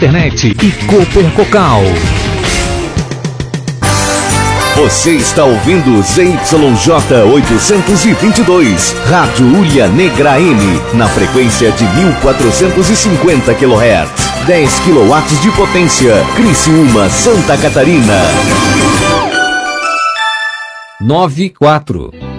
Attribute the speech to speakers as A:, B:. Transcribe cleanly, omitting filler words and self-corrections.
A: Internet e Cooper Cocal.
B: Você está ouvindo ZYJ 822, Rádio Ulha Negra M, na frequência de 1450 kHz, 10 kW de potência, Criciúma, Santa Catarina.
A: 94.